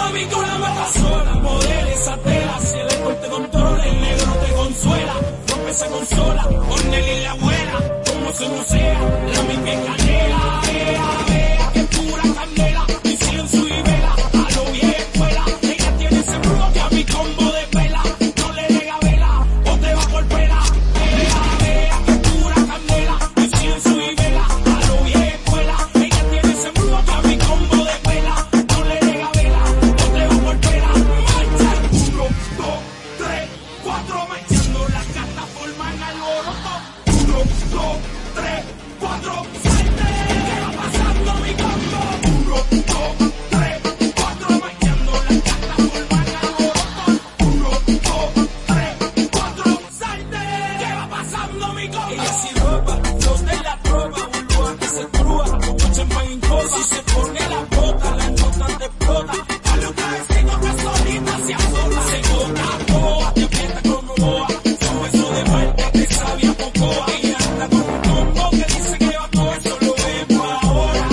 mami con la mata sola. Modela esa tela, si el alcohol te controla, el negro te consuela. Rompe esa consola, con él y la abuela, como se musea, la misma en canela. Vea, que pura candela, incienso y vela, a lo vieja escuela. Ella tiene ese brujo que a mi combo de pela, no le nega vela, o te va por pela. Vea, que pura candela, incienso y vela, a lo vieja escuela. Ella tiene ese brujo que a mi combo de pela, no le nega vela, o te va por pela. Marcha, 1, 2, 3, 4, marchando las cartas forman alboroto. 1, 2, 3, 4, salte, ¿qué va pasando mi combo? 1, 2, 3, 4, marchando las cartas forman alboroto. 1, 2, 3, 4, salte, ¿qué va pasando mi combo? Ella sin ropa, los de la tropa, vulva que se trúa, con champán en copa. Si se pone la bota, las notas te explota. Dale un trajecito que solita se azota. Se toca boa, te aprieta como boa. Su beso de parte te sabía pocoa. Ella anda con un combo que dice que va todo, eso lo vemos ahora.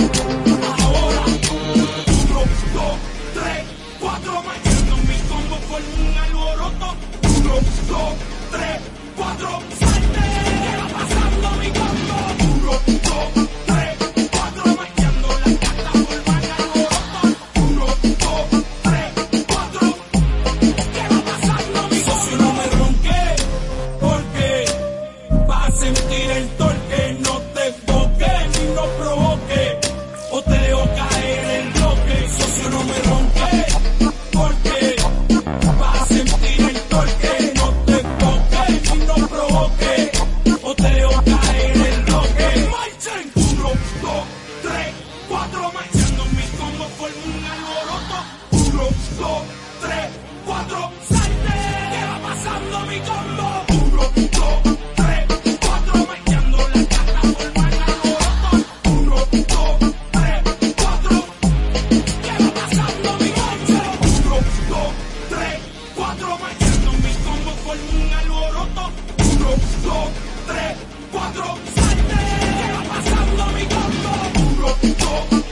1, 2, 3, 4, marchando mi combo forma un alboroto. 1, 2, 3, 4, salte, ¿qué va pasando mi combo? 1, 2, 3, 4, marchando las cartas forman alboroto. 1, 2, 3, 4, ¿qué va pasando mi combo? Socio, no me ronque, porque vas a sentir el torque. No te enfoques ni no provoque, o te dejo caer el bloque. Socio, no me ronque, porque vas a sentir el torque. No te enfoques ni no provoque, o te dejo caer el bloque. Marchen, 1, 2, 3, 4, marchando mi combo forma un alboroto. 1, 2, 3, 4, salte, ¿qué va pasando mi combo? 1, 2, 3, 4, marchando las cartas forman alboroto. 1, 2, 3, 4, ¿qué va pasando mi combo? 1, 2, 3, 4, marchando mi combo forma un alboroto. 1, 2, 3, 4, salte, ¿qué va pasando mi combo? 1, 2,